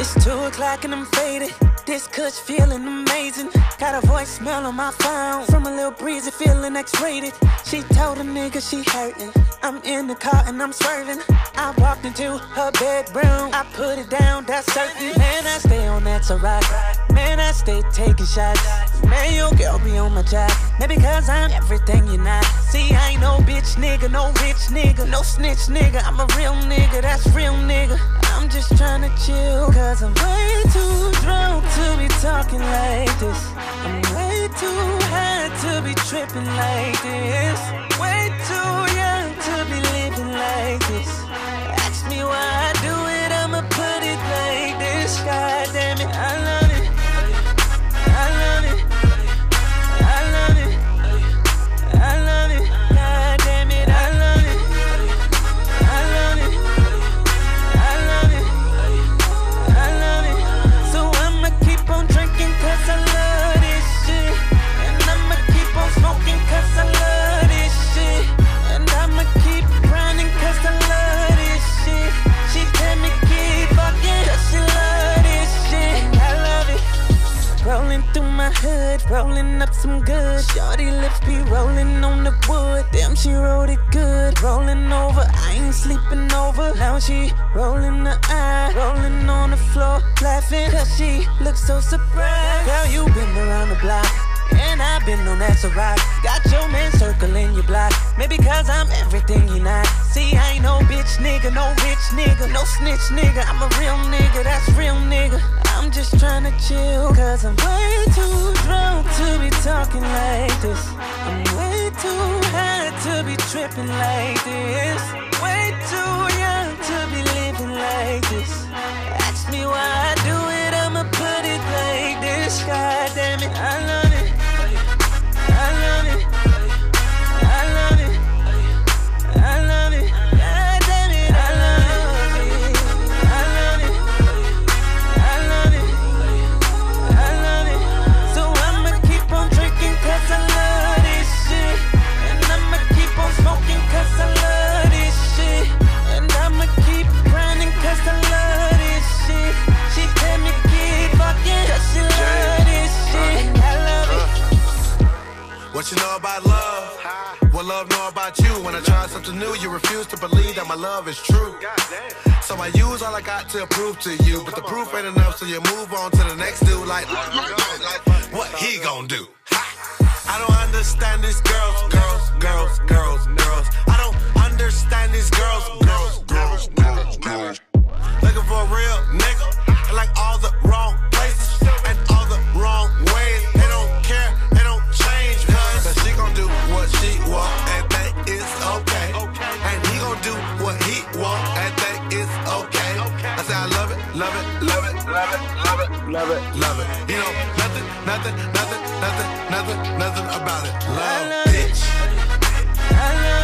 It's 2 o'clock and I'm faded. This kush feeling amazing. Got a voicemail on my phone from a little breezy feeling X-rated. She told a nigga she hurting. I'm in the car and I'm swerving. I walked into her bedroom. I put it down, that's certain. Man, I stay on that to rock. Man, I stay taking shots. Man, your girl be on my job. Maybe cause I'm everything you're not. See, I ain't no bitch nigga, no rich nigga, no snitch nigga. I'm a real nigga, that's real nigga. I'm just tryna chill, cause I'm way too drunk to be talking like this. I'm way too high to be tripping like this. Way too young to be living like this. Ask me why I do it, I'ma put it like this. God damn it, I love it. I love it. I love it. I love it. God damn it, I love it. I love it. I love it. I love it. So I'ma keep on drinking cause I love this shit. And I'ma keep on smoking cause I love this shit. And I'ma keep grinding cause I love this shit. She tell me keep fucking cause she love this shit. And I love it. Rolling through my hood, rolling up some good. Shorty lips be rolling on the wood. Damn, she wrote it good. Rolling over, I ain't sleeping over. Now she rolling the eye, rolling on the floor, laughing cause she looks so surprised. Girl, you been around the block, and I've been on that rock. Got your man circling your block. Maybe cause I'm everything you not. See, I ain't no bitch nigga, no rich nigga, no snitch nigga. I'm a real nigga, that's real nigga. I'm just tryna chill, cause I'm way too drunk to be talking like this. I'm way too high to be tripping like this. Way too young to be living like this. Ask me why I do it, I'ma put it like this. God damn it, I love it. I love it. I love it. I love it. God damn it, I love it. I love it. I love it. I love it. So I'ma keep on drinking cause I love this shit. And I'ma keep on smoking cause I love this shit. And I'ma keep grinding cause I love this shit. She tell me keep fucking cause she love this shit. And I love it. What you know about love? What love know about you? When I try something new, you refuse to believe that my love is true. So I use all I got to prove to you, but the proof ain't enough, so you move on to the next dude. Like what he gon' do? I don't understand these girls. I don't understand these girls. Looking for a real nigga, I like all the wrong places and all the wrong ways. They don't care, they don't change, cause she gon' do what she want, and that is okay. And he gon' do what he want, and that is okay. I say I love it, love it, love it, love it, love it, love it, love it. You know, nothing about it. Love, bitch. I love